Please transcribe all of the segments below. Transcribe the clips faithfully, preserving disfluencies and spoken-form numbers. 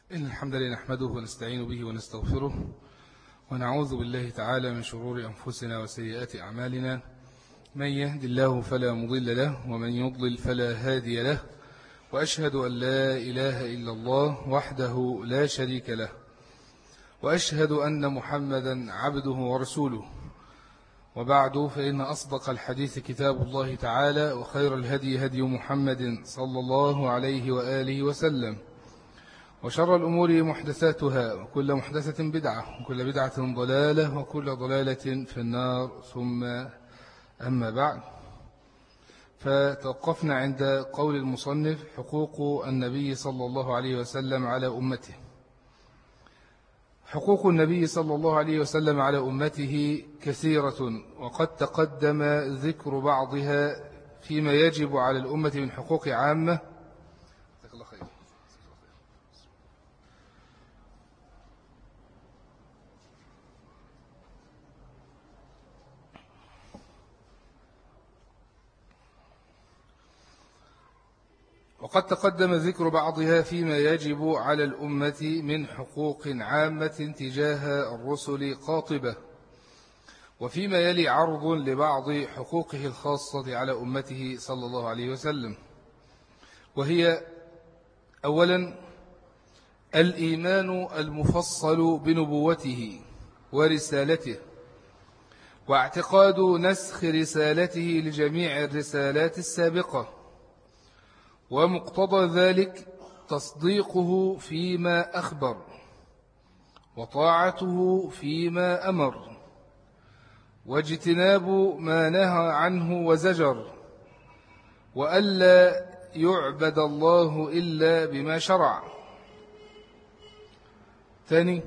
إن الحمد لله نحمده ونستعين به ونستغفره ونعوذ بالله تعالى من شرور أنفسنا وسيئات أعمالنا. من يهد الله فلا مضل له ومن يضلل فلا هادي له، وأشهد أن لا إله إلا الله وحده لا شريك له، وأشهد أن محمدا عبده ورسوله. وبعد، فإن أصدق الحديث كتاب الله تعالى، وخير الهدي هدي محمد صلى الله عليه وآله وسلم، وشر الأمور محدثاتها، وكل محدثة بدعة، وكل بدعة ضلالة، وكل ضلالة في النار. ثم أما بعد، فتوقفنا عند قول المصنف: حقوق النبي صلى الله عليه وسلم على أمته. حقوق النبي صلى الله عليه وسلم على أمته كثيرة، وقد تقدم ذكر بعضها فيما يجب على الأمة من حقوق عامة. وقد تقدم ذكر بعضها فيما يجب على الأمة من حقوق عامة تجاه الرسل قاطبة، وفيما يلي عرض لبعض حقوقه الخاصة على أمته صلى الله عليه وسلم. وهي: أولا، الإيمان المفصل بنبوته ورسالته، واعتقاد نسخ رسالته لجميع الرسالات السابقة، ومقتضى ذلك تصديقه فيما أخبر، وطاعته فيما أمر، واجتناب ما نهى عنه وزجر، وألا يعبد الله إلا بما شرع. ثاني،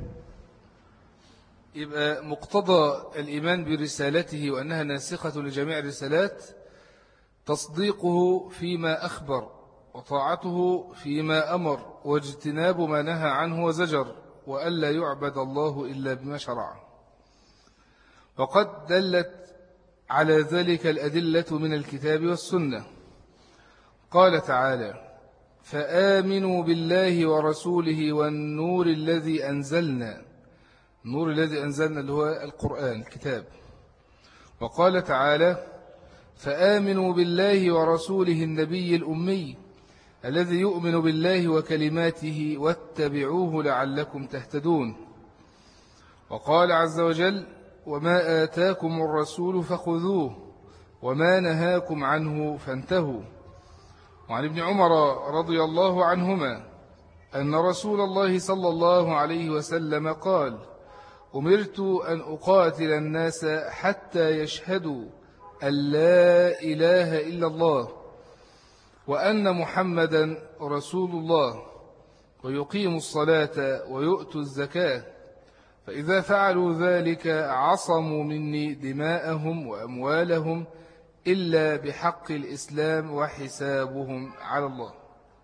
يبقى مقتضى الإيمان برسالته وأنها ناسخة لجميع الرسالات تصديقه فيما أخبر، وطاعته فيما أمر، واجتناب ما نهى عنه وزجر، وألا يعبد الله إلا بما شرع. وقد دلت على ذلك الأدلة من الكتاب والسنة. قال تعالى: فآمنوا بالله ورسوله والنور الذي أنزلنا. النور الذي أنزلنا اللي هو القرآن الكتاب. وقال تعالى: فآمنوا بالله ورسوله النبي الأمي الذي يؤمن بالله وكلماته واتبعوه لعلكم تهتدون. وقال عز وجل: وما آتاكم الرسول فخذوه وما نهاكم عنه فانتهوا. وعن ابن عمر رضي الله عنهما أن رسول الله صلى الله عليه وسلم قال: أمرت أن أقاتل الناس حتى يشهدوا أن لا إله إلا الله وأن محمدا رسول الله ويقيموا الصلاة ويؤتوا الزكاة، فإذا فعلوا ذلك عصموا مني دماءهم وأموالهم إلا بحق الإسلام وحسابهم على الله.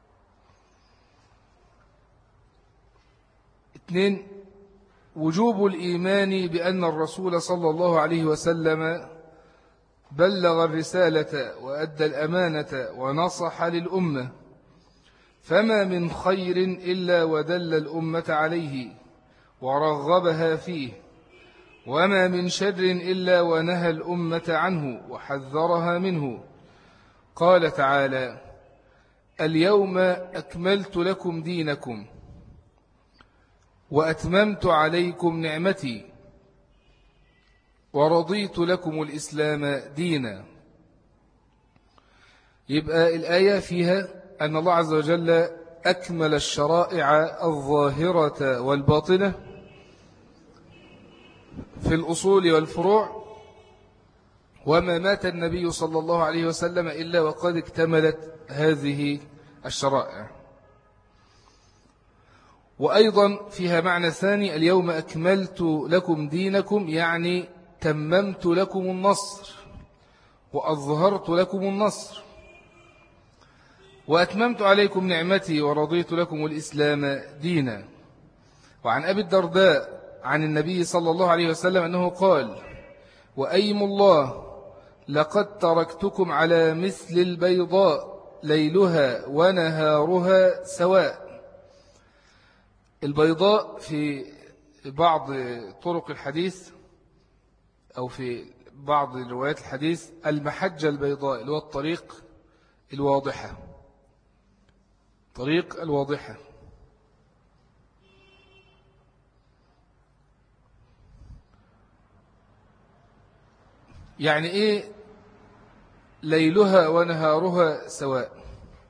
اثنين، وجوب الإيمان بأن الرسول صلى الله عليه وسلم بلغ الرسالة وأدى الأمانة ونصح للأمة، فما من خير إلا ودل الأمة عليه ورغبها فيه، وما من شر إلا ونهى الأمة عنه وحذرها منه. قال تعالى: اليوم أكملت لكم دينكم وأتممت عليكم نعمتي ورضيت لكم الإسلام دينا. يبقى الآية فيها أن الله عز وجل أكمل الشرائع الظاهرة والباطنة في الأصول والفروع، وما مات النبي صلى الله عليه وسلم إلا وقد اكتملت هذه الشرائع. وأيضا فيها معنى ثاني: اليوم أكملت لكم دينكم، يعني تممت لكم النصر وأظهرت لكم النصر، وأتممت عليكم نعمتي ورضيت لكم الإسلام دينا. وعن أبي الدرداء عن النبي صلى الله عليه وسلم أنه قال: وأيم الله لقد تركتكم على مثل البيضاء ليلها ونهارها سواء، البيضاء في بعض طرق الحديث أو في بعض روايات الحديث المحجة البيضاء اللي هو الطريق الواضحة، طريق الواضحة. يعني إيه ليلها ونهارها سواء؟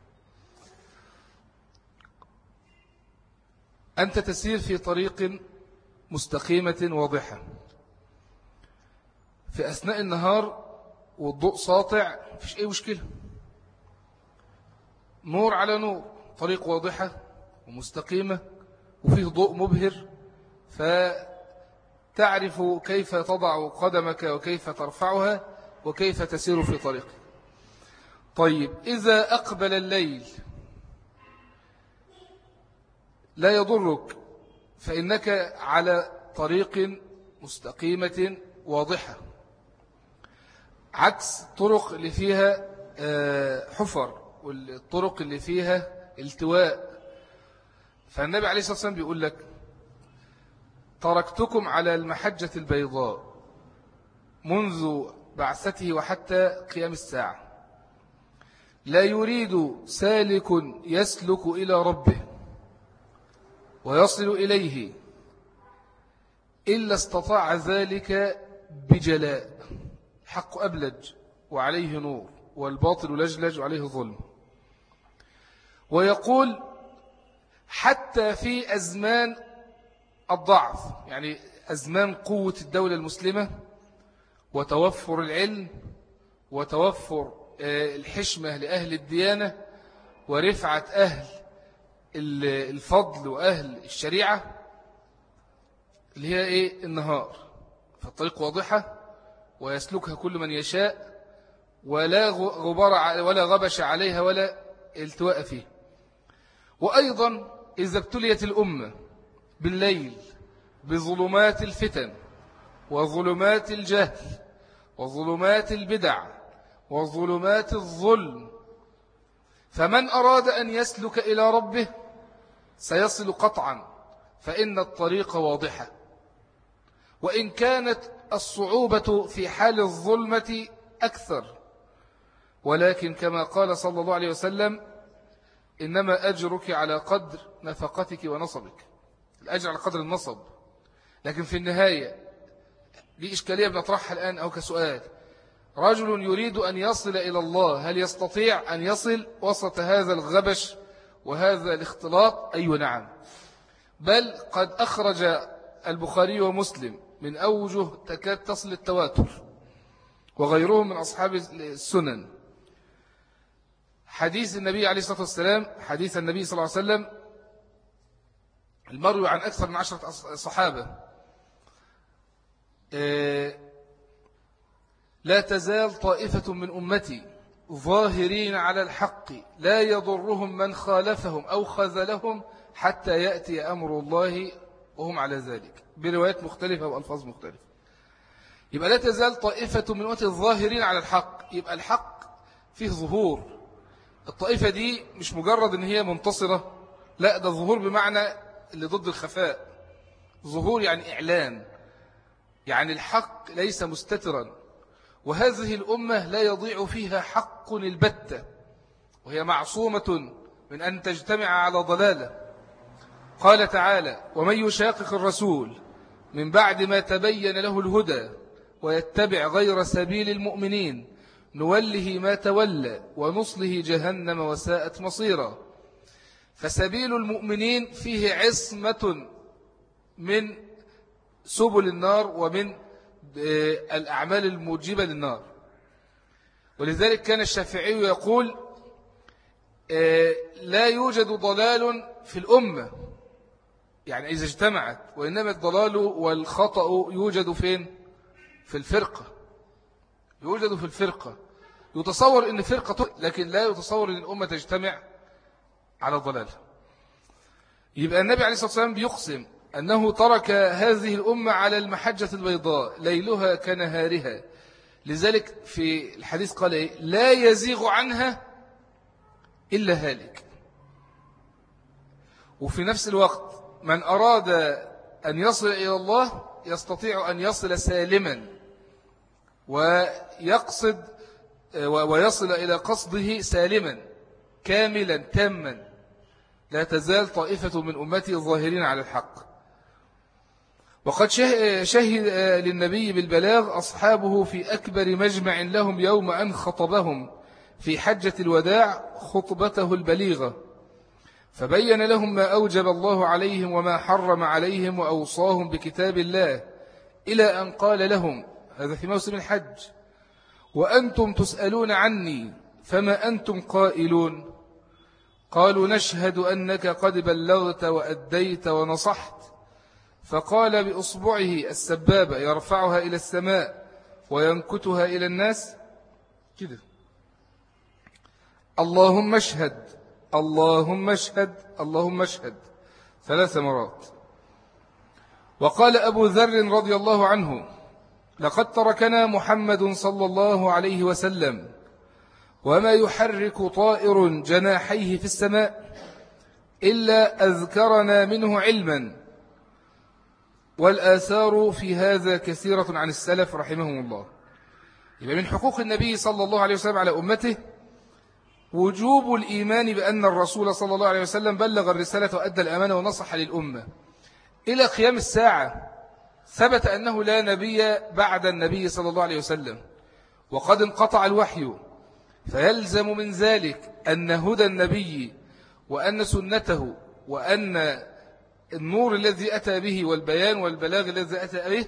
أنت تسير في طريق مستقيمة واضحة في أثناء النهار والضوء ساطع، مفيش أي مشكلة، نور على نور، طريق واضحة ومستقيمة وفيه ضوء مبهر، فتعرف كيف تضع قدمك وكيف ترفعها وكيف تسير في طريقك. طيب إذا أقبل الليل لا يضرك، فإنك على طريق مستقيمة واضحة، عكس الطرق اللي فيها حفر والطرق اللي فيها التواء. فالنبي عليه الصلاة والسلام بيقول لك تركتكم على المحجة البيضاء منذ بعثته وحتى قيام الساعة، لا يريد سالك يسلك إلى ربه ويصل إليه إلا استطاع ذلك بجلاء. حق أبلج وعليه نور، والباطل لجلج وعليه ظلم. ويقول حتى في أزمان الضعف، يعني أزمان قوة الدولة المسلمة وتوفر العلم وتوفر الحشمة لأهل الديانة ورفعة أهل الفضل وأهل الشريعة، اللي هي إيه؟ النهار، فالطريق واضحة ويسلكها كل من يشاء، ولا غبار ولا غبش عليها ولا التواء فيه. وأيضا إذا ابتليت الأمة بالليل بظلمات الفتن وظلمات الجهل وظلمات البدع وظلمات الظلم، فمن أراد أن يسلك إلى ربه سيصل قطعا، فإن الطريق واضحة، وإن كانت الصعوبة في حال الظلمة أكثر، ولكن كما قال صلى الله عليه وسلم إنما أجرك على قدر نفقتك ونصبك، الأجر على قدر النصب. لكن في النهاية دي إشكالية بنطرحها الآن أو كسؤال: رجل يريد أن يصل إلى الله هل يستطيع أن يصل وسط هذا الغبش وهذا الاختلاط؟ أيوة نعم، بل قد أخرج البخاري ومسلم من أوجه تكاد تصل التواتر وغيرهم من أصحاب السنن حديث النبي عليه الصلاة والسلام، حديث النبي صلى الله عليه وسلم المروي عن أكثر من عشرة صحابة: لا تزال طائفة من أمتي ظاهرين على الحق لا يضرهم من خالفهم أو خذلهم حتى يأتي أمر الله وهم على ذلك، بروايات مختلفة وألفاظ مختلفة. يبقى لا تزال طائفة من أمتي الظاهرين على الحق، يبقى الحق فيه ظهور. الطائفة دي مش مجرد ان هي منتصرة، لا، ده ظهور بمعنى اللي ضد الخفاء. ظهور يعني إعلان، يعني الحق ليس مستترا، وهذه الأمة لا يضيع فيها حق البتة، وهي معصومة من أن تجتمع على ضلالة. قال تعالى: ومن يشاقق الرسول من بعد ما تبين له الهدى ويتبع غير سبيل المؤمنين نوله ما تولى ونصله جهنم وساءت مصيرا. فسبيل المؤمنين فيه عصمة من سبل النار ومن الأعمال الموجبة للنار. ولذلك كان الشافعي يقول: لا يوجد ضلال في الأمة، يعني إذا اجتمعت، وإنما الضلال والخطأ يوجد فين؟ في الفرقة، يوجد في الفرقة. يتصور أن فرقة، لكن لا يتصور أن الأمة تجتمع على الضلال. يبقى النبي عليه الصلاة والسلام بيقسم أنه ترك هذه الأمة على المحجة البيضاء ليلها كنهارها. لذلك في الحديث قال إيه؟ لا يزيغ عنها إلا هالك. وفي نفس الوقت من أراد أن يصل إلى الله يستطيع أن يصل سالما ويقصد ويصل إلى قصده سالما كاملا تاما. لا تزال طائفة من أمتي الظاهرين على الحق. وقد شهد للنبي بالبلاغ أصحابه في أكبر مجمع لهم يوم أن خطبهم في حجة الوداع خطبته البليغة، فبين لهم ما أوجب الله عليهم وما حرم عليهم وأوصاهم بكتاب الله، إلى أن قال لهم، هذا في موسم الحج: وأنتم تسألون عني فما أنتم قائلون؟ قالوا: نشهد أنك قد بلغت وأديت ونصحت. فقال بأصبعه السبابة يرفعها إلى السماء وينكتها إلى الناس كده: اللهم اشهد اللهم اشهد اللهم اشهد ثلاث مرات. وقال أبو ذر رضي الله عنه: لقد تركنا محمد صلى الله عليه وسلم وما يحرك طائر جناحيه في السماء إلا أذكرنا منه علما. والآثار في هذا كثيرة عن السلف رحمهم الله. يبقى من حقوق النبي صلى الله عليه وسلم على أمته وجوب الإيمان بأن الرسول صلى الله عليه وسلم بلغ الرسالة وأدى الأمانة ونصح للأمة إلى قيام الساعة. ثبت أنه لا نبي بعد النبي صلى الله عليه وسلم، وقد انقطع الوحي، فيلزم من ذلك أن هدى النبي وأن سنته وأن النور الذي أتى به والبيان والبلاغ الذي أتى به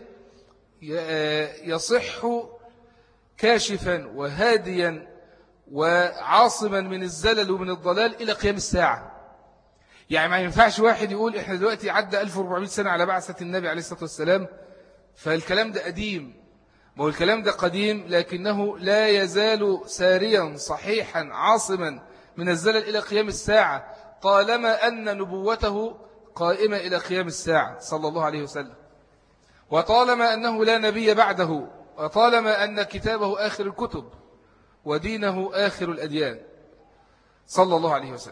يصح كاشفا وهاديا وعاصما من الزلل ومن الضلال إلى قيام الساعة. يعني ما ينفعش واحد يقول إحنا دلوقتي عدى ألف وأربعمائة سنة على بعثة النبي عليه الصلاة والسلام فالكلام ده قديم. ما هو الكلام ده قديم لكنه لا يزال ساريا صحيحا عاصما من الزلل إلى قيام الساعة، طالما أن نبوته قائمة إلى قيام الساعة صلى الله عليه وسلم، وطالما أنه لا نبي بعده، وطالما أن كتابه آخر الكتب ودينه آخر الأديان صلى الله عليه وسلم.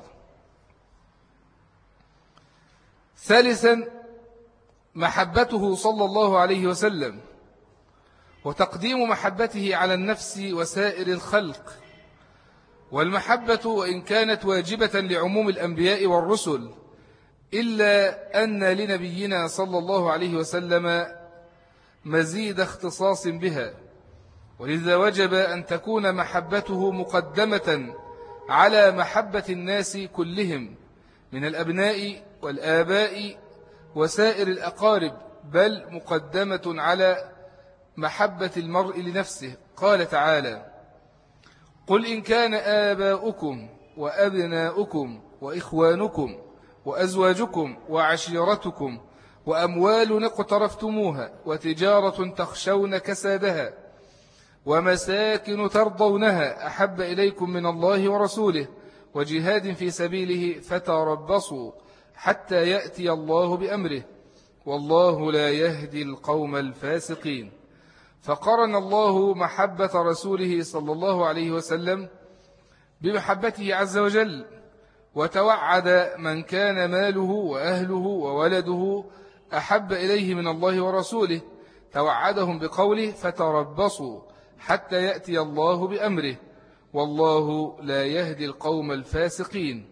ثالثا محبته صلى الله عليه وسلم وتقديم محبته على النفس وسائر الخلق. والمحبة وإن كانت واجبة لعموم الأنبياء والرسل إلا أن لنبينا صلى الله عليه وسلم مزيد اختصاص بها، ولذا وجب أن تكون محبته مقدمة على محبة الناس كلهم من الأبناء والآباء وسائر الأقارب، بل مقدمة على محبة المرء لنفسه. قال تعالى: قل إن كان آباؤكم وأبناؤكم وإخوانكم وأزواجكم وعشيرتكم وأموال اقترفتموها وتجارة تخشون كسادها ومساكن ترضونها أحب إليكم من الله ورسوله وجهاد في سبيله فتربصوا حتى يأتي الله بأمره والله لا يهدي القوم الفاسقين. فقرن الله محبة رسوله صلى الله عليه وسلم بمحبته عز وجل، وتوعد من كان ماله وأهله وولده أحب إليه من الله ورسوله، توعدهم بقوله فتربصوا حتى يأتي الله بأمره والله لا يهدي القوم الفاسقين.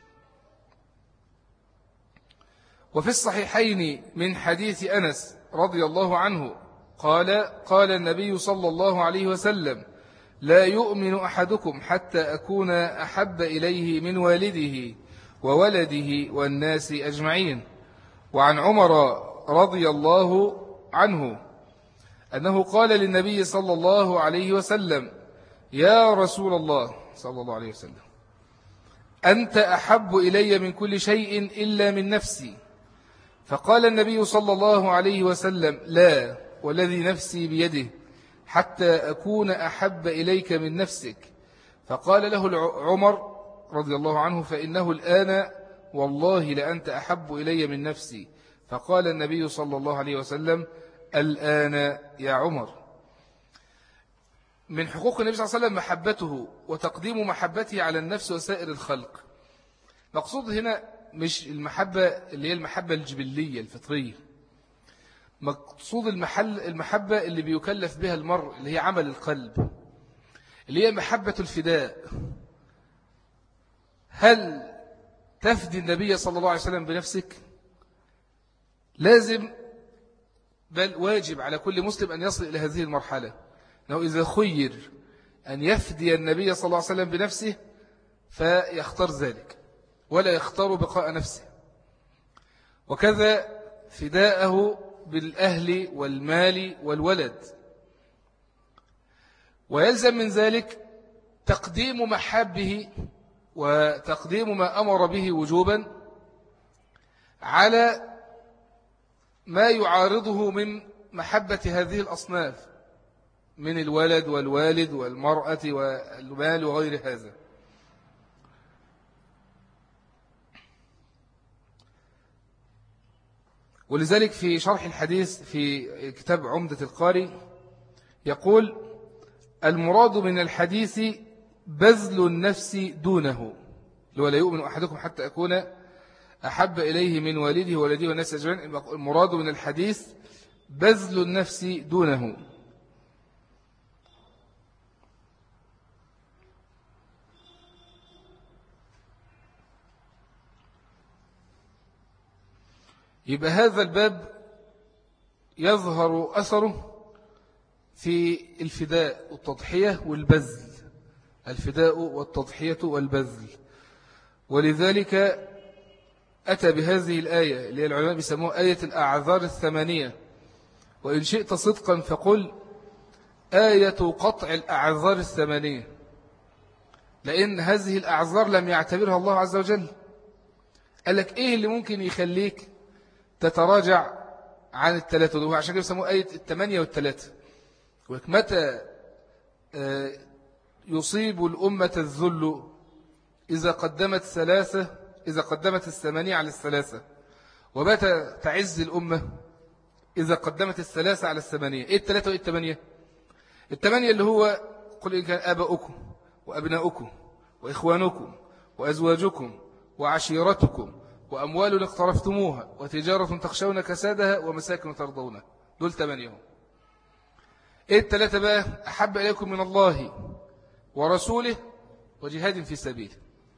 وفي الصحيحين من حديث أنس رضي الله عنه قال: قال النبي صلى الله عليه وسلم: لا يؤمن أحدكم حتى أكون أحب إليه من والده وولده والناس أجمعين. وعن عمر رضي الله عنه أنه قال للنبي صلى الله عليه وسلم: يا رسول الله صلى الله عليه وسلم، أنت أحب إلي من كل شيء إلا من نفسي. فقال النبي صلى الله عليه وسلم: لا والذي نفسي بيده حتى أكون أحب إليك من نفسك. فقال له عمر رضي الله عنه: فإنه الآن والله لأنت أحب إلي من نفسي. فقال النبي صلى الله عليه وسلم: الآن يا عمر. من حقوق النبي صلى الله عليه وسلم محبته وتقديم محبته على النفس وسائر الخلق. مقصود هنا مش المحبة اللي هي المحبة الجبلية الفطرية. مقصود المحل المحبة اللي بيكلف بها المرء، اللي هي عمل القلب، اللي هي محبة الفداء. هل تفدي النبي صلى الله عليه وسلم بنفسك؟ لازم بل واجب على كل مسلم أن يصل إلى هذه المرحلة، أنه إذا خير أن يفدي النبي صلى الله عليه وسلم بنفسه فيختار ذلك ولا يختار بقاء نفسه، وكذا فداءه بالأهل والمال والولد. ويلزم من ذلك تقديم محبه وتقديم ما أمر به وجوبا على ما يعارضه من محبة هذه الأصناف من الولد والوالد والمرأة والمال وغير هذا. ولذلك في شرح الحديث في كتاب عمدة القاري يقول: المراد من الحديث بذل النفس دونه، ولا يؤمن أحدكم حتى أكون أحب إليه من والده وولده والناس أجمعين. المراد من الحديث بذل النفس دونه. يبقى هذا الباب يظهر أثره في الفداء والتضحية والبذل، الفداء والتضحية والبذل. ولذلك أتى بهذه الآية اللي العلماء بيسموها آية الأعذار الثمانية، وإن شئت صدقا فقل آية قطع الأعذار الثمانية، لأن هذه الأعذار لم يعتبرها الله عز وجل. قال لك إيه اللي ممكن يخليك تتراجع عن الثلاثة دول؟ عشان كده بيسموها آية الثمانية والثلاثة. متى يصيب الأمة الذل؟ إذا قدمت ثلاثة إذا قدمت الثمانية على الثلاثة. ومتى تعز الأمة؟ إذا قدمت الثلاثة على الثمانية. إيه الثلاثة وإيه الثمانية؟ الثمانية اللي هو قل إن كان آباؤكم وأبناؤكم وإخوانكم وأزواجكم وعشيرتكم وأموال اقترفتموها وتجارة تخشون كسادها ومساكن ترضونها. دول ثمانية. إيه الثلاثة بقى؟ أحب إليكم من الله ورسوله وجهاد في سبيله.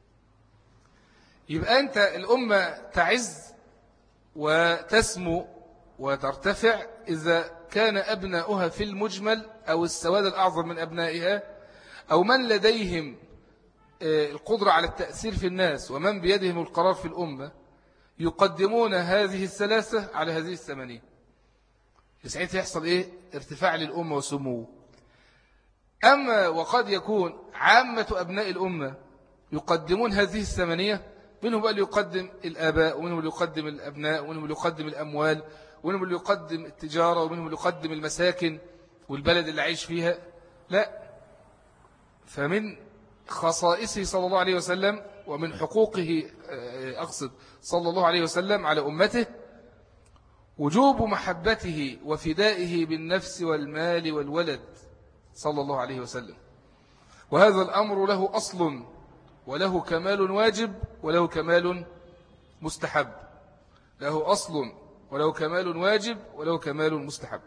يبقى أنت الأمة تعز وتسمو وترتفع إذا كان أبناؤها في المجمل أو السواد الأعظم من أبنائها أو من لديهم القدرة على التأثير في الناس ومن بيدهم القرار في الأمة يقدمون هذه الثلاثة على هذه الثمانية. ساعتها يحصل إيه؟ ارتفاع للأمة وسمو. أما وقد يكون عامة أبناء الأمة يقدمون هذه الثمانية، منهم اللي يقدم الآباء ومنهم اللي يقدم الأبناء ومنهم اللي يقدم الأموال ومنهم اللي يقدم التجارة ومنهم اللي يقدم المساكن والبلد اللي عايش فيها. لا، فمن خصائصه صلى الله عليه وسلم ومن حقوقه أقصد صلى الله عليه وسلم على أمته وجوب محبته وفدائه بالنفس والمال والولد صلى الله عليه وسلم. وهذا الأمر له أصل وله كمال واجب وله كمال مستحب. له أصل وله كمال واجب وله كمال مستحب.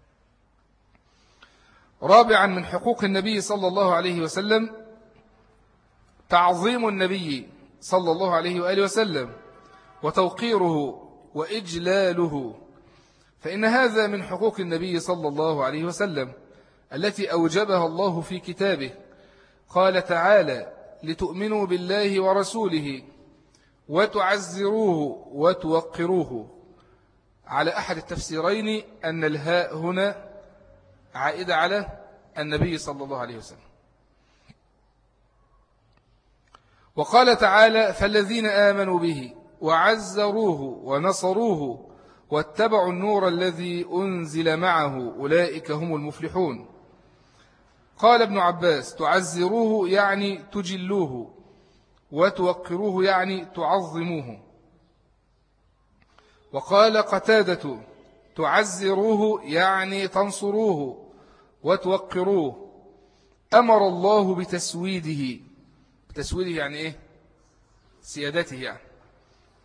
رابعا من حقوق النبي صلى الله عليه وسلم تعظيم النبي صلى الله عليه وآله وسلم وتوقيره وإجلاله، فإن هذا من حقوق النبي صلى الله عليه وسلم التي أوجبها الله في كتابه. قال تعالى: لتؤمنوا بالله ورسوله وتعزروه وتوقروه. على أحد التفسيرين أن الهاء هنا عائدة على النبي صلى الله عليه وسلم. وقال تعالى: فالذين آمنوا به وعزروه ونصروه واتبعوا النور الذي أنزل معه أولئك هم المفلحون. قال ابن عباس: تعزروه يعني تجلوه وتوقروه يعني تعظموه. وقال قتادة: تعزروه يعني تنصروه وتوقروه. أمر الله بتسويده. بتسويده يعني إيه؟ سيادته يعني.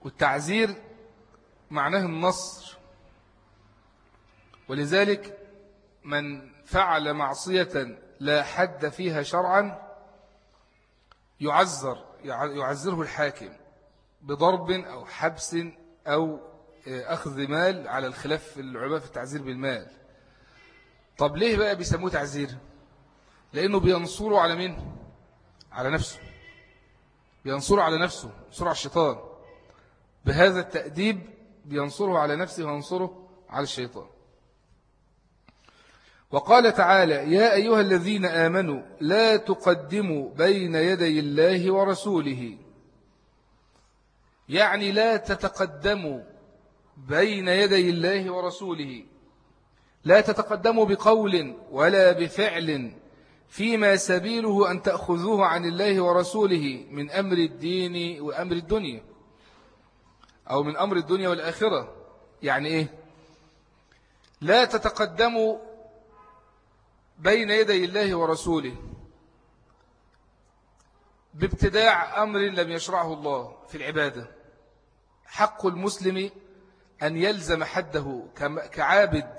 والتعزير معناه النصر، ولذلك من فعل معصية لا حد فيها شرعا يعذر يعذره الحاكم بضرب أو حبس أو أخذ مال، على الخلاف في العلماء في التعزير بالمال. طب ليه بقى بيسموه تعزير؟ لأنه بينصره على مين؟ على نفسه، بينصره على نفسه، ينصره على الشيطان. بهذا التأديب بينصره على نفسه وينصره على الشيطان. وقال تعالى: يا أيها الذين آمنوا لا تقدموا بين يدي الله ورسوله، يعني لا تتقدموا بين يدي الله ورسوله، لا تتقدموا بقول ولا بفعل فيما سبيله أن تأخذوه عن الله ورسوله من أمر الدين وأمر الدنيا، أو من أمر الدنيا والآخرة. يعني إيه؟ لا تتقدموا بين يدي الله ورسوله بابتداع أمر لم يشرعه الله في العبادة. حق المسلم أن يلزم حده كعابد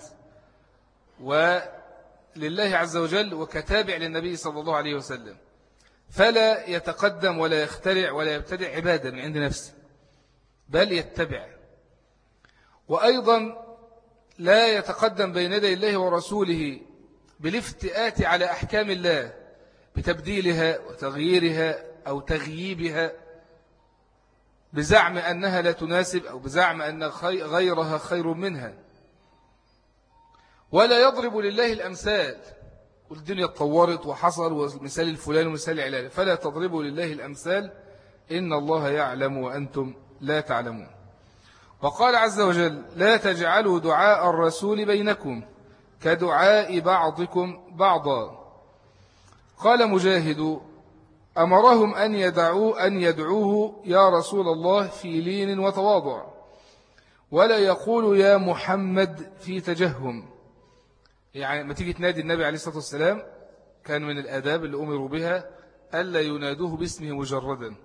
ولله عز وجل وكتابع للنبي صلى الله عليه وسلم، فلا يتقدم ولا يخترع ولا يبتدع عبادة من عند نفسه، بل يتبع. وأيضا لا يتقدم بين يدي الله ورسوله بالافتئات على أحكام الله بتبديلها وتغييرها أو تغييبها بزعم أنها لا تناسب أو بزعم أن غيرها خير منها. ولا يضرب لله الأمثال، والدنيا اتطورت وحصل ومثال الفلان ومثال العلال، فلا تضربوا لله الأمثال إن الله يعلم وأنتم لا تعلمون. وقال عز وجل: لا تجعلوا دعاء الرسول بينكم كدعاء بعضكم بعضا. قال مجاهد: أمرهم أن يدعوه, أن يدعوه يا رسول الله في لين وتواضع، ولا يقول يا محمد في تجهم. يعني ما تيجي تنادي النبي عليه الصلاة والسلام، كان من الآداب اللي أمروا بها ألا ينادوه باسمه مجردا.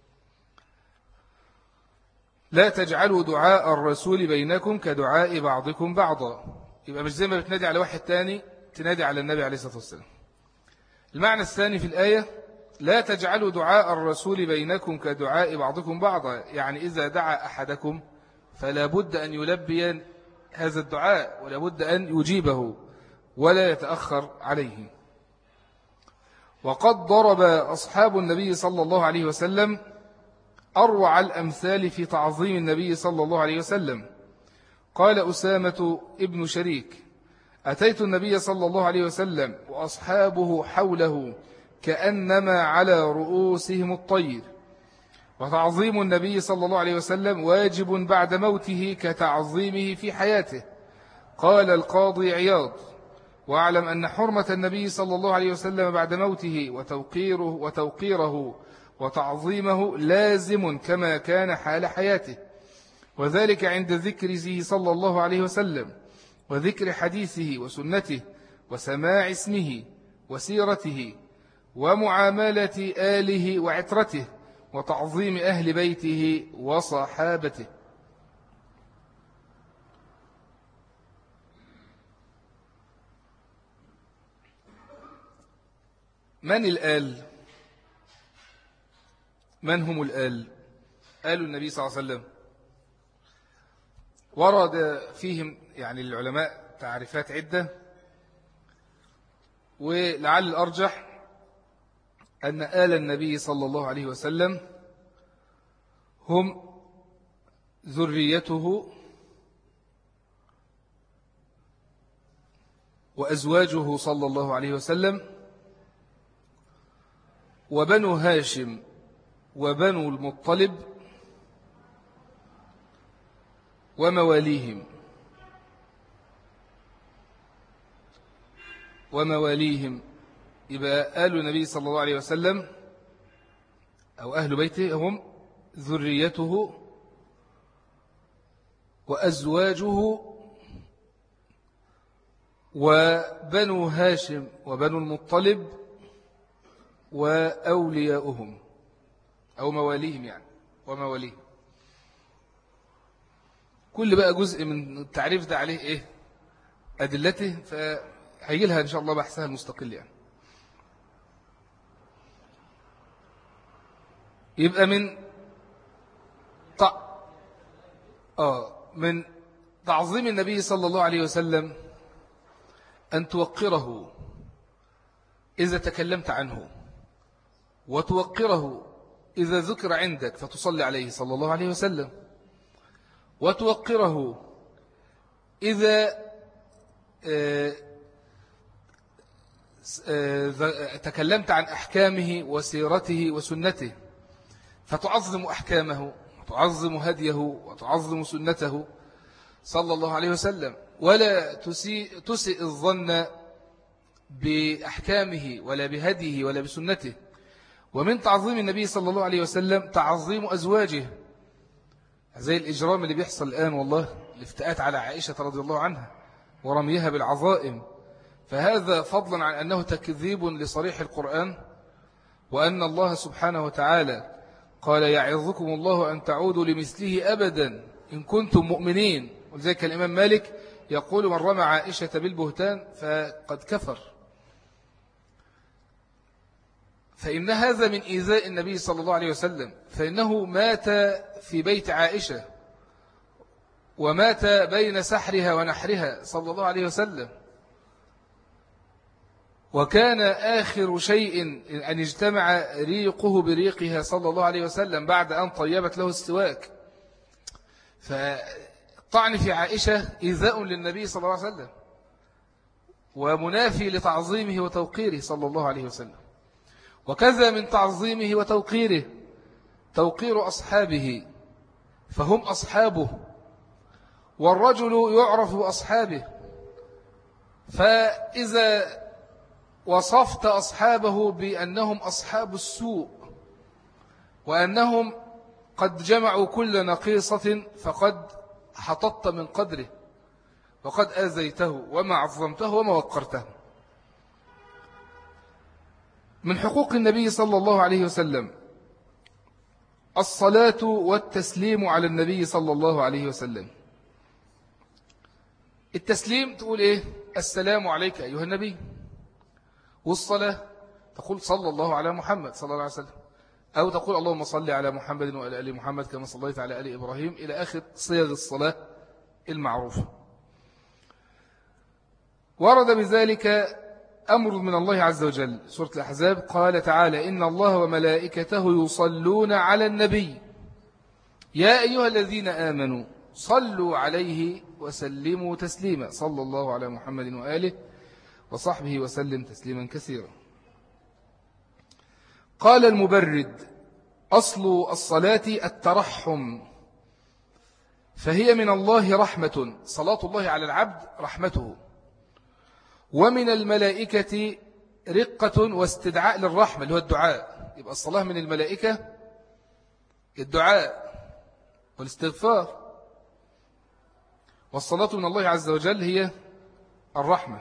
لا تجعلوا دعاء الرسول بينكم كدعاء بعضكم بعضا، يبقى مش زي ما بتنادي على واحد تاني تنادي على النبي عليه الصلاة والسلام. المعنى الثاني في الآية: لا تجعلوا دعاء الرسول بينكم كدعاء بعضكم بعضا، يعني إذا دعا أحدكم فلا بد أن يلبي هذا الدعاء ولا بد أن يجيبه ولا يتأخر عليه. وقد ضرب أصحاب النبي صلى الله عليه وسلم أروع الأمثال في تعظيم النبي صلى الله عليه وسلم. قال أسامة ابن شريك: أتيت النبي صلى الله عليه وسلم وأصحابه حوله كأنما على رؤوسهم الطير، وتعظيم النبي صلى الله عليه وسلم واجب بعد موته كتعظيمه في حياته. قال القاضي عياض: واعلم أن حرمة النبي صلى الله عليه وسلم بعد موته وتوقيره, وتوقيره وتعظيمه لازم كما كان حال حياته، وذلك عند ذكره صلى الله عليه وسلم وذكر حديثه وسنته وسماع اسمه وسيرته ومعاملة آله وعترته وتعظيم أهل بيته وصحابته. من الآل؟ من هم الآل؟ آل النبي صلى الله عليه وسلم ورد فيهم يعني العلماء تعريفات عدة، ولعل الأرجح أن آل النبي صلى الله عليه وسلم هم ذريته وأزواجه صلى الله عليه وسلم وبنو هاشم وبنو المطلب ومواليهم ومواليهم يبقى آل النبي صلى الله عليه وسلم أو أهل بيته هم ذريته وأزواجه وبنو هاشم وبنو المطلب وأولياؤهم أو مواليهم يعني ومواليهم. كل بقى جزء من التعريف ده عليه إيه أدلته، فهيجي لها إن شاء الله بحثها المستقل يعني. يبقى من ط... آه من تعظيم النبي صلى الله عليه وسلم أن توقره إذا تكلمت عنه، وتوقره إذا ذكر عندك فتصلي عليه صلى الله عليه وسلم، وتوقره إذا تكلمت عن أحكامه وسيرته وسنته فتعظم أحكامه وتعظم هديه وتعظم سنته صلى الله عليه وسلم، ولا تسيء, تسيء الظن بأحكامه ولا بهديه ولا بسنته. ومن تعظيم النبي صلى الله عليه وسلم تعظيم أزواجه، زي الإجرام اللي بيحصل الآن والله، الافتئات على عائشة رضي الله عنها ورميها بالعظائم، فهذا فضلا عن أنه تكذيب لصريح القرآن، وأن الله سبحانه وتعالى قال يعظكم الله أن تعودوا لمثله أبدا إن كنتم مؤمنين. ولذلك الإمام مالك يقول من رمى عائشة بالبهتان فقد كفر، فإن هذا من إيذاء النبي صلى الله عليه وسلم، فإنه مات في بيت عائشة ومات بين سحرها ونحرها صلى الله عليه وسلم، وكان آخر شيء أن اجتمع ريقه بريقها صلى الله عليه وسلم بعد أن طيبت له السواك. فالطعن في عائشة إيذاء للنبي صلى الله عليه وسلم ومنافي لتعظيمه وتوقيره صلى الله عليه وسلم. وكذا من تعظيمه وتوقيره توقير أصحابه، فهم أصحابه، والرجل يعرف بأصحابه، فإذا وصفت أصحابه بأنهم أصحاب السوء وأنهم قد جمعوا كل نقيصة فقد حططت من قدره وقد آذيته وما عظمته وما وقرته. من حقوق النبي صلى الله عليه وسلم الصلاة والتسليم على النبي صلى الله عليه وسلم. التسليم تقول إيه؟ السلام عليك أيها النبي. والصلاة تقول صلى الله على محمد صلى الله عليه وسلم، أو تقول اللهم صل على محمد وعلى آل محمد كما صليت على آل إبراهيم، إلى آخر صيغ الصلاة المعروفة. ورد بذلك أمر من الله عز وجل، سورة الأحزاب قال تعالى إن الله وملائكته يصلون على النبي يا أيها الذين آمنوا صلوا عليه وسلموا تسليما، صلى الله على محمد وآله وصحبه وسلم تسليما كثيرا. قال المبرد أصل الصلاة الترحم، فهي من الله رحمة، صلاة الله على العبد رحمته، ومن الملائكة رقة واستدعاء للرحمة اللي هو الدعاء. يبقى الصلاة من الملائكة الدعاء والاستغفار، والصلاة من الله عز وجل هي الرحمة.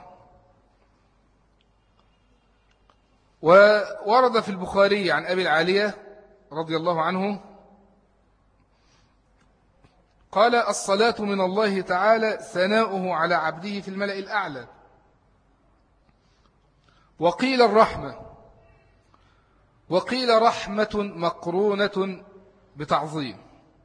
وورد في البخاري عن أبي العالية رضي الله عنه قال الصلاة من الله تعالى ثناؤه على عبده في الملأ الأعلى. وقيل الرحمة، وقيل رحمة مقرونة بتعظيم.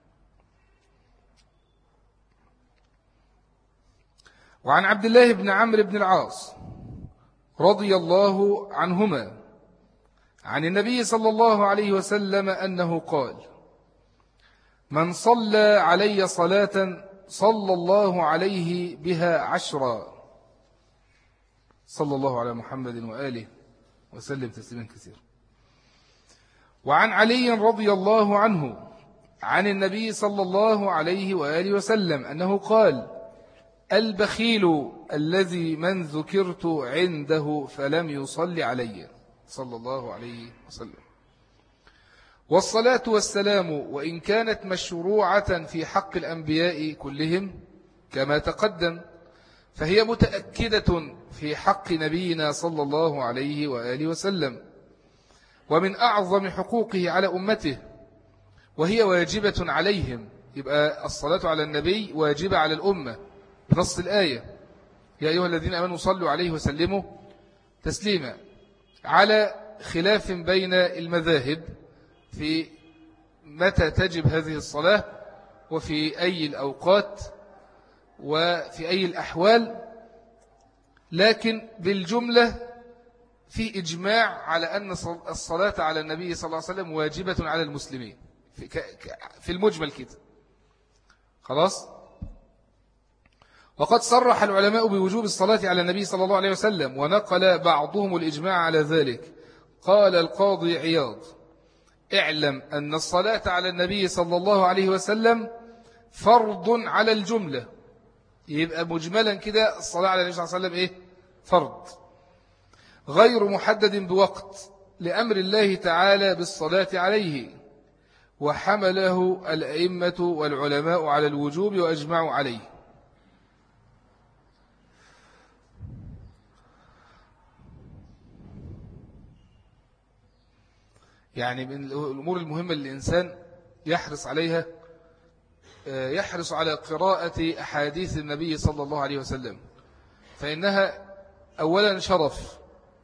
وعن عبد الله بن عمرو بن العاص رضي الله عنهما عن النبي صلى الله عليه وسلم أنه قال من صلى علي صلاة صلى الله عليه بها عشرا، صلى الله على محمد وآله وسلم تسليما كثيرا. وعن علي رضي الله عنه عن النبي صلى الله عليه وآله وسلم أنه قال البخيل الذي من ذكرت عنده فلم يصلي علي، صلى الله عليه وسلم. والصلاة والسلام وإن كانت مشروعة في حق الأنبياء كلهم كما تقدم، فهي متأكدة في حق نبينا صلى الله عليه وآله وسلم، ومن أعظم حقوقه على أمته، وهي واجبة عليهم يبقى الصلاة على النبي واجبة على الأمة بنص الآية: يا أيها الذين آمنوا صلوا عليه وسلموا تسليما، على خلاف بين المذاهب في متى تجب هذه الصلاة وفي أي الأوقات وفي أي الأحوال، لكن بالجملة في إجماع على أن الصلاة على النبي صلى الله عليه وسلم واجبة على المسلمين في المجمل كده. خلاص. وقد صرح العلماء بوجوب الصلاة على النبي صلى الله عليه وسلم، ونقل بعضهم الإجماع على ذلك. قال القاضي عياض: اعلم أن الصلاة على النبي صلى الله عليه وسلم فرض على الجملة. يبقى مجملا كده الصلاة على النبي صلى الله عليه وسلم إيه؟ فرض غير محدد بوقت، لأمر الله تعالى بالصلاة عليه، وحمله الأئمة والعلماء على الوجوب وأجمعوا عليه. يعني من الأمور المهمة للإنسان يحرص عليها، يحرص على قراءة أحاديث النبي صلى الله عليه وسلم، فإنها أولا شرف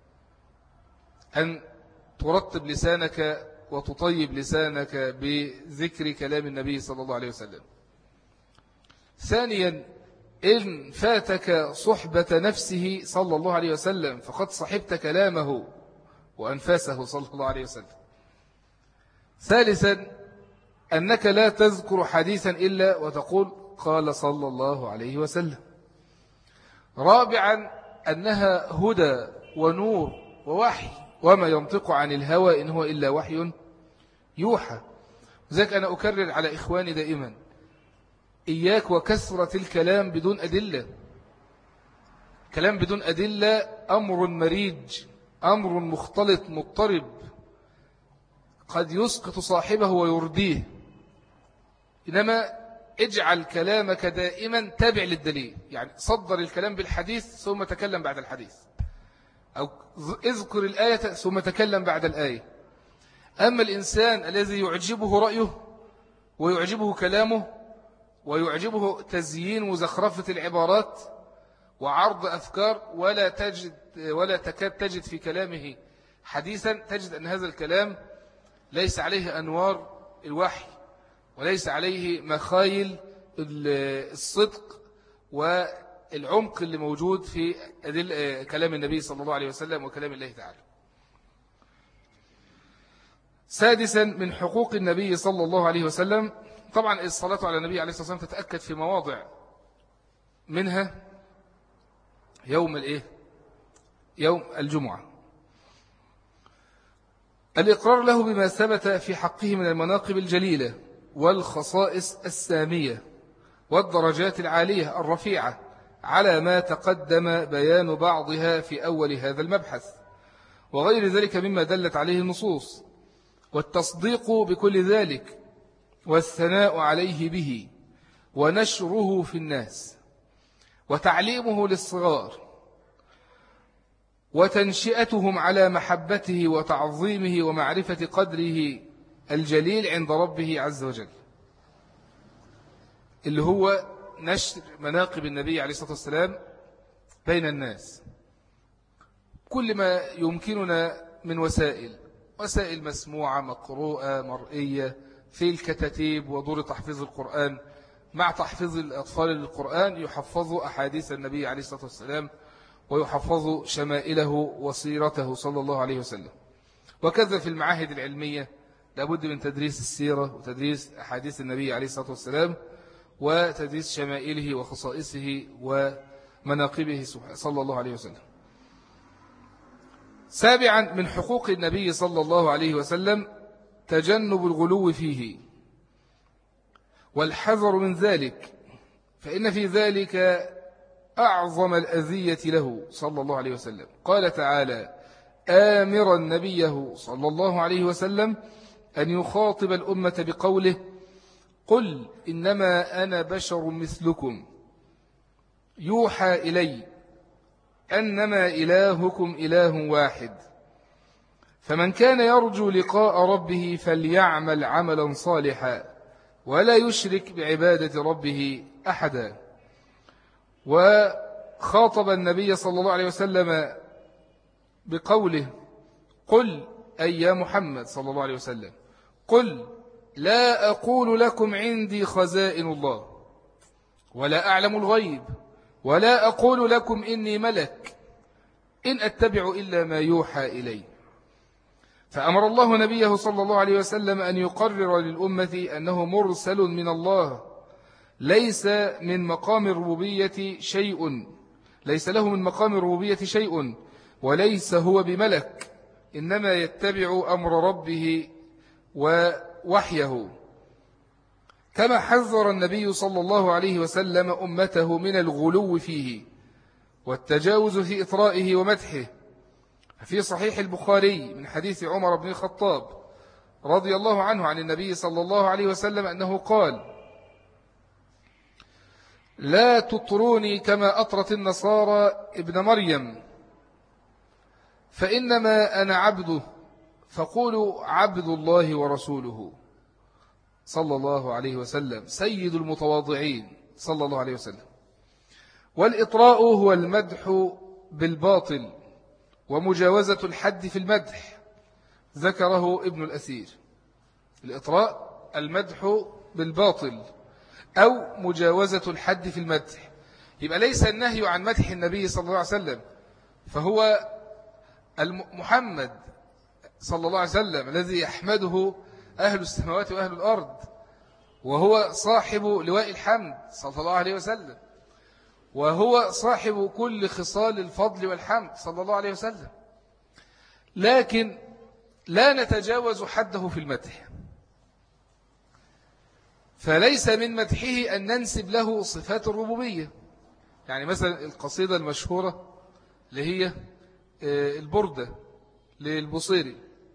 أن ترتب لسانك وتطيب لسانك بذكر كلام النبي صلى الله عليه وسلم. ثانيا، إن فاتك صحبة نفسه صلى الله عليه وسلم فقد صحبت كلامه وأنفاسه صلى الله عليه وسلم. ثالثا، أنك لا تذكر حديثا إلا وتقول قال صلى الله عليه وسلم. رابعا، أنها هدى ونور ووحي، وما ينطق عن الهوى إن هو إلا وحي يوحى. ذلك أنا أكرر على إخواني دائما: إياك وكثرة الكلام بدون أدلة. كلام بدون أدلة أمر مريج، أمر مختلط مضطرب، قد يسقط صاحبه ويرديه. إنما اجعل كلامك دائما تابع للدليل، يعني صدر الكلام بالحديث ثم تكلم بعد الحديث، أو اذكر الآية ثم تكلم بعد الآية. أما الإنسان الذي يعجبه رأيه ويعجبه كلامه ويعجبه تزيين وزخرفة العبارات وعرض أفكار، ولا تجد ولا تكاد تجد في كلامه حديثا، تجد أن هذا الكلام ليس عليه أنوار الوحي، وليس عليه مخايل الصدق والعمق اللي موجود في كلام النبي صلى الله عليه وسلم وكلام الله تعالى. سادسا، من حقوق النبي صلى الله عليه وسلم، طبعا الصلاة على النبي عليه الصلاة والسلام تتأكد في مواضع، منها يوم الإيه؟ يوم الجمعة، الإقرار له بما ثبت في حقه من المناقب الجليلة والخصائص السامية والدرجات العالية الرفيعة، على ما تقدم بيان بعضها في أول هذا المبحث، وغير ذلك مما دلت عليه النصوص، والتصديق بكل ذلك، والثناء عليه به، ونشره في الناس، وتعليمه للصغار، وتنشئتهم على محبته وتعظيمه ومعرفة قدره الجليل عند ربه عز وجل، اللي هو نشر مناقب النبي عليه الصلاة والسلام بين الناس، كل ما يمكننا من وسائل وسائل مسموعة مقروءة مرئية، في الكتاتيب ودور تحفيظ القرآن، مع تحفيظ الأطفال للقرآن يحفظوا أحاديث النبي عليه الصلاة والسلام ويحفظوا شمائله وسيرته صلى الله عليه وسلم. وكذا في المعاهد العلمية لابد من تدريس السيرة وتدريس أحاديث النبي عليه الصلاة والسلام وتدريس شمائله وخصائصه ومناقبه صلى الله عليه وسلم. سابعا، من حقوق النبي صلى الله عليه وسلم تجنب الغلو فيه والحذر من ذلك، فإن في ذلك أعظم الأذية له صلى الله عليه وسلم. قال تعالى آمرا نبيه صلى الله عليه وسلم أن يخاطب الأمة بقوله قل إنما أنا بشر مثلكم يوحى إلي أنما إلهكم إله واحد، فمن كان يرجو لقاء ربه فليعمل عملا صالحا ولا يشرك بعبادة ربه أحدا. وخاطب النبي صلى الله عليه وسلم بقوله قل أي يا محمد صلى الله عليه وسلم قل لا أقول لكم عندي خزائن الله ولا أعلم الغيب ولا أقول لكم إني ملك إن أتبع إلا ما يوحى إلي. فأمر الله نبيه صلى الله عليه وسلم أن يقرر للأمة أنه مرسل من الله ليس من مقام الربوبية شيء ليس له من مقام الربوبية شيء وليس هو بملك إنما يتبع أمر ربه ووحيه. كما حذر النبي صلى الله عليه وسلم أمته من الغلو فيه والتجاوز في إطرائه ومدحه. في صحيح البخاري من حديث عمر بن الخطاب رضي الله عنه عن النبي صلى الله عليه وسلم أنه قال لا تطروني كما أطرت النصارى ابن مريم فإنما أنا عبده فقولوا عبد الله ورسوله صلى الله عليه وسلم سيد المتواضعين صلى الله عليه وسلم. والإطراء هو المدح بالباطل ومجاوزة الحد في المدح ذكره ابن الأثير. الإطراء المدح بالباطل أو مجاوزة الحد في المدح. يبقى ليس النهي عن مدح النبي صلى الله عليه وسلم فهو محمد صلى الله عليه وسلم الذي يحمده أهل السماوات وأهل الأرض وهو صاحب لواء الحمد صلى الله عليه وسلم وهو صاحب كل خصال الفضل والحمد صلى الله عليه وسلم. لكن لا نتجاوز حده في المدح فليس من مدحه أن ننسب له صفات الربوبية. يعني مثلا القصيدة المشهورة اللي هي البردة للبصيري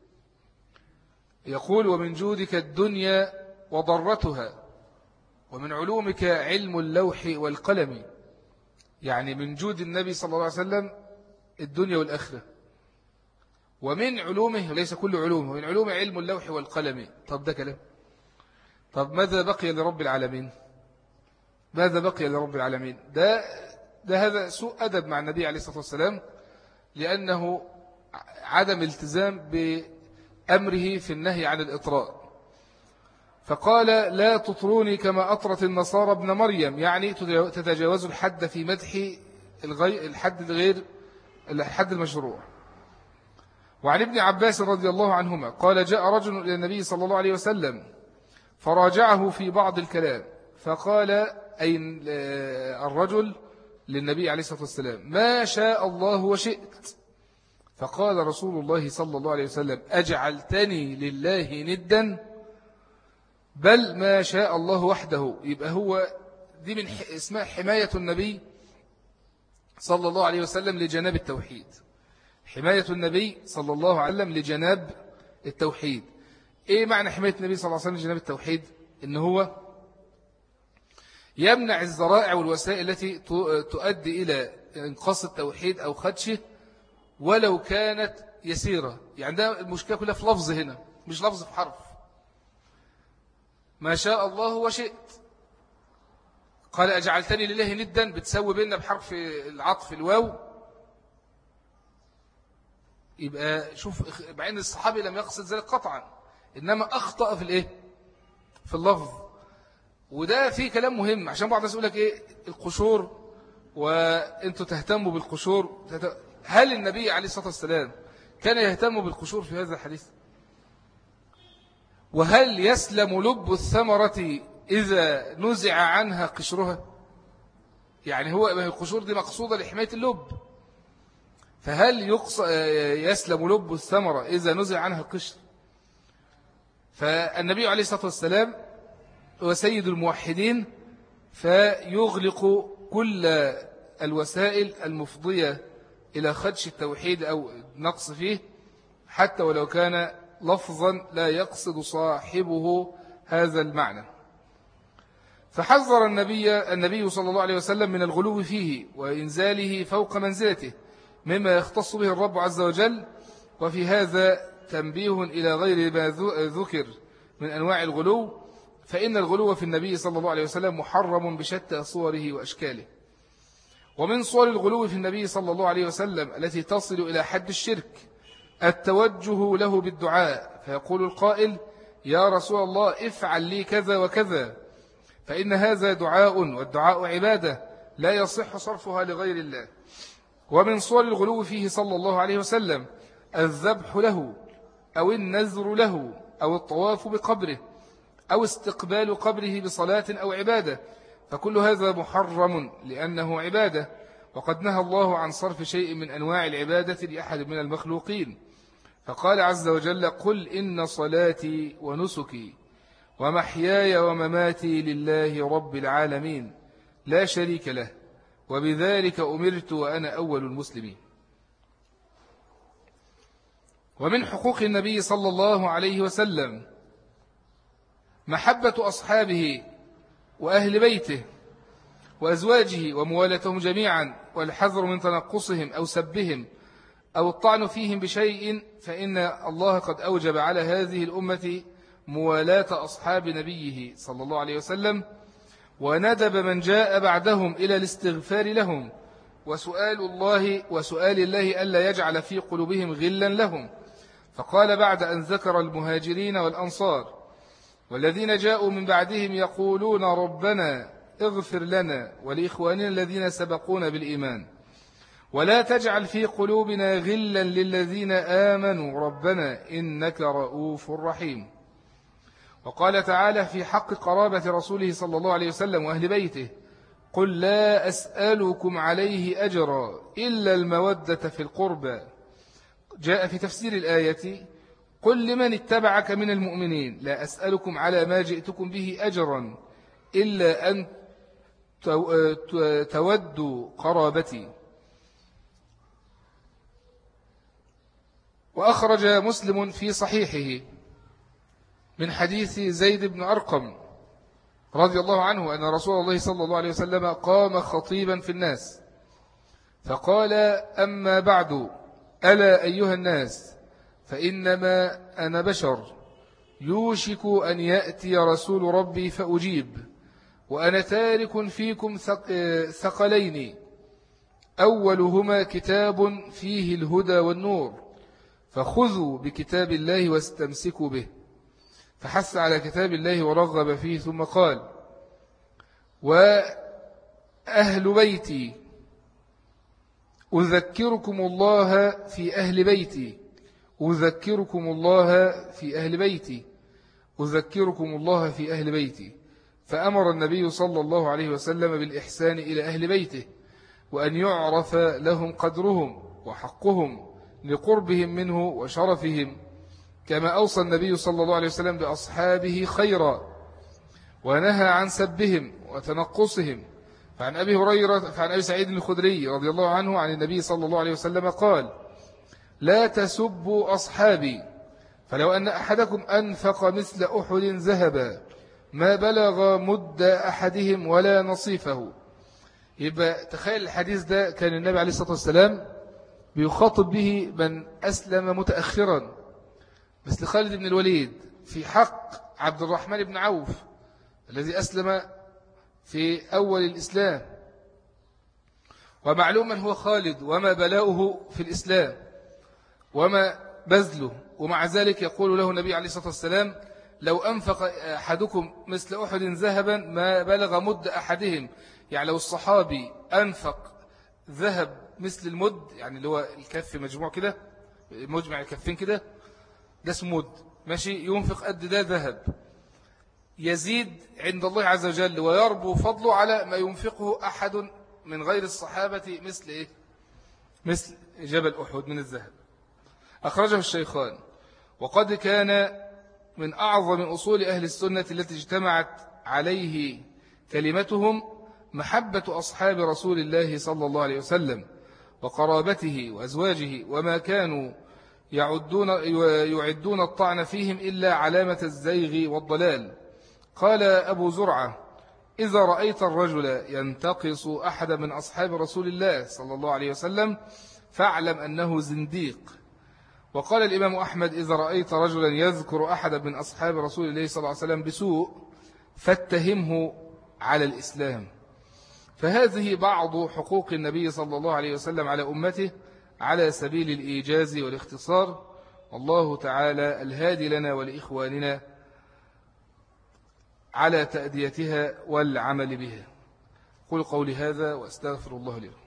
يقول ومن جودك الدنيا وضرتها ومن علومك علم اللوح والقلم. يعني من جود النبي صلى الله عليه وسلم الدنيا والآخرة ومن علومه ليس كل علومه ومن علومه علم اللوح والقلم. طب ده كلام. طب ماذا بقي لرب العالمين ماذا بقي لرب العالمين ده, ده هذا سوء أدب مع النبي عليه الصلاة والسلام لأنه عدم التزام بأمره في النهي عن الإطراء. فقال لا تطروني كما أطرت النصارى ابن مريم يعني تتجاوز الحد في مدح الحد الغير الحد المشروع. وعن ابن عباس رضي الله عنهما قال جاء رجل إلى النبي صلى الله عليه وسلم فراجعه في بعض الكلام فقال أي الرجل للنبي عليه الصلاة والسلام ما شاء الله وشئت. فقال رسول الله صلى الله عليه وسلم أجعلتني لله ندا بل ما شاء الله وحده. يبقى هو دي من اسمها حماية النبي صلى الله عليه وسلم لجناب التوحيد. حماية النبي صلى الله عليه وسلم لجناب التوحيد. ايه معنى حماية النبي صلى الله عليه وسلم لجناب التوحيد؟ ان هو يمنع الذرائع والوسائل التي تؤدي إلى انقاص التوحيد أو خدشه ولو كانت يسيرة. يعني ده المشكلة كلها في لفظ هنا مش لفظ في حرف. ما شاء الله وشئت قال أجعلتني لله ندا بتسوي بيننا بحرف العطف الواو. يبقى شوف مع ان الصحابي لم يقصد ذلك قطعا إنما أخطأ في الإيه في اللفظ. وده فيه كلام مهم عشان بعض الناس يقول لك إيه القشور وأنتوا تهتموا بالقشور. هل النبي عليه الصلاة والسلام كان يهتم بالقشور في هذا الحديث؟ وهل يسلم لب الثمرة إذا نزع عنها قشرها؟ يعني هو القشور دي مقصودة لحماية اللب فهل يسلم لب الثمرة إذا نزع عنها القشر؟ فالنبي عليه الصلاة والسلام هو سيد الموحدين فيغلق كل الوسائل المفضية إلى خدش التوحيد أو نقص فيه حتى ولو كان لفظا لا يقصد صاحبه هذا المعنى. فحذر النبي النبي صلى الله عليه وسلم من الغلو فيه وإنزاله فوق منزلته مما يختص به الرب عز وجل. وفي هذا تنبيه إلى غير ما ذكر من أنواع الغلو فإن الغلو في النبي صلى الله عليه وسلم محرم بشتى صوره وأشكاله. ومن صور الغلو في النبي صلى الله عليه وسلم التي تصل إلى حد الشرك التوجه له بالدعاء، فيقول القائل: يا رسول الله افعل لي كذا وكذا، فإن هذا دعاء، والدعاء عبادة لا يصح صرفها لغير الله. ومن صور الغلو فيه صلى الله عليه وسلم الذبح له أو النذر له أو الطواف بقبره أو استقبال قبره بصلاة أو عبادة، فكل هذا محرم لأنه عبادة، وقد نهى الله عن صرف شيء من أنواع العبادة لأحد من المخلوقين، فقال عز وجل: قل إن صلاتي ونسكي ومحياي ومماتي لله رب العالمين لا شريك له وبذلك أمرت وأنا أول المسلمين. ومن حقوق النبي صلى الله عليه وسلم محبة أصحابه وأهل بيته وأزواجه وموالتهم جميعا، والحذر من تنقصهم أو سبهم أو الطعن فيهم بشيء، فإن الله قد أوجب على هذه الأمة موالاة أصحاب نبيه صلى الله عليه وسلم، وندب من جاء بعدهم إلى الاستغفار لهم وسؤال الله وسؤال الله ألا يجعل في قلوبهم غلا لهم. فقال بعد أن ذكر المهاجرين والأنصار: والذين جاءوا من بعدهم يقولون ربنا اغفر لنا ولإخواننا الذين سبقونا بالإيمان ولا تجعل في قلوبنا غلا للذين آمنوا ربنا إنك رؤوف رحيم. وقال تعالى في حق قرابة رسوله صلى الله عليه وسلم وأهل بيته: قل لا أسألكم عليه أجرا إلا المودة في القربى. جاء في تفسير الآية: قل لمن اتبعك من المؤمنين لا أسألكم على ما جئتكم به أجرا إلا أن تودوا قرابتي. وأخرج مسلم في صحيحه من حديث زيد بن أرقم رضي الله عنه أن رسول الله صلى الله عليه وسلم قام خطيبا في الناس فقال: أما بعد، ألا أيها الناس، فإنما أنا بشر يوشك أن يأتي رسول ربي فأجيب، وأنا تارك فيكم ثقلين، أولهما كتاب فيه الهدى والنور، فخذوا بكتاب الله واستمسكوا به. فحث على كتاب الله ورغب فيه، ثم قال: وأهل بيتي أذكركم الله في أهل بيتي أذكركم الله في أهل بيتي أذكركم الله في أهل بيتي. فأمر النبي صلى الله عليه وسلم بالإحسان إلى أهل بيته، وأن يعرف لهم قدرهم وحقهم لقربهم منه وشرفهم، كما أوصى النبي صلى الله عليه وسلم بأصحابه خيرا ونهى عن سبهم وتنقصهم. فعن أبي هريرة فعن أبي سعيد الخدري رضي الله عنه عن النبي صلى الله عليه وسلم قال: لا تسبوا أصحابي، فلو أن أحدكم أنفق مثل أحد ذهبا ما بلغ مد أحدهم ولا نصيفه. يبقى تخيل الحديث ده كان النبي عليه الصلاة والسلام بيخاطب به من أسلم متأخرا مثل خالد بن الوليد في حق عبد الرحمن بن عوف الذي أسلم في أول الإسلام، ومعلوما هو خالد وما بلاؤه في الإسلام وما بذله، ومع ذلك يقول له النبي عليه الصلاة والسلام: لو أنفق أحدكم مثل أحد ذهبا ما بلغ مد أحدهم. يعني لو الصحابي أنفق ذهب مثل المد، يعني اللي هو الكف مجموع كده، مجمع الكفين كده، ده اسمه مد، ماشي، ينفق قد ده ذهب، يزيد عند الله عز وجل ويربو فضله على ما ينفقه أحد من غير الصحابة مثل إيه؟ مثل جبل أحد من الذهب. أخرجه الشيخان. وقد كان من أعظم أصول أهل السنة التي اجتمعت عليه كلمتهم محبة أصحاب رسول الله صلى الله عليه وسلم وقرابته وأزواجه، وما كانوا يعدون, يعدون الطعن فيهم إلا علامة الزيغ والضلال. قال أبو زرعة: إذا رأيت الرجل ينتقص أحد من أصحاب رسول الله صلى الله عليه وسلم فاعلم أنه زنديق. وقال الإمام أحمد: إذا رأيت رجلا يذكر أحد من أصحاب رسول الله صلى الله عليه وسلم بسوء فاتهمه على الإسلام. فهذه بعض حقوق النبي صلى الله عليه وسلم على أمته على سبيل الإيجاز والاختصار. والله تعالى الهادي لنا ولإخواننا على تأديتها والعمل بها. قل قولي هذا وأستغفر الله لي.